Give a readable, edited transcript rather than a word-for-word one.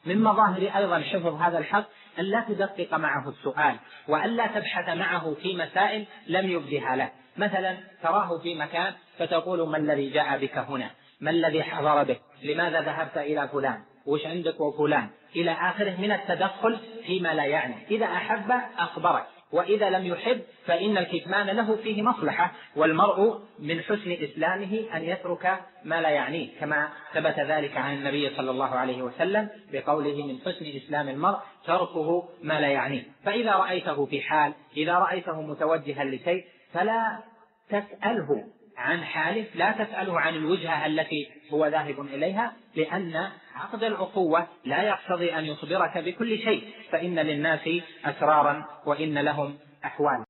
من مظاهر أيضا حفظ هذا الحق أن لا تدقق معه السؤال، وأن لا تبحث معه في مسائل لم يبدها له. مثلا تراه في مكان فتقول: ما الذي جاء بك هنا؟ ما الذي حضر بك؟ لماذا ذهبت إلى فلان؟ وش عندك وفلان؟ إلى آخره من التدخل فيما لا يعني. إذا أحب أخبرك، وإذا لم يحب فإن الكتمان له فيه مصلحة، والمرء من حسن إسلامه أن يترك ما لا يعنيه، كما ثبت ذلك عن النبي صلى الله عليه وسلم بقوله: من حسن إسلام المرء تركه ما لا يعنيه. فإذا رأيته في حال، إذا رأيته متوجها لشيء، فلا تسأله عن حاله، لا تسأله عن الوجهة التي هو ذاهب إليها، لأن عقد الأخوة لا يقتضي أن يخبرك بكل شيء، فإن للناس أسرارا وإن لهم أحوال.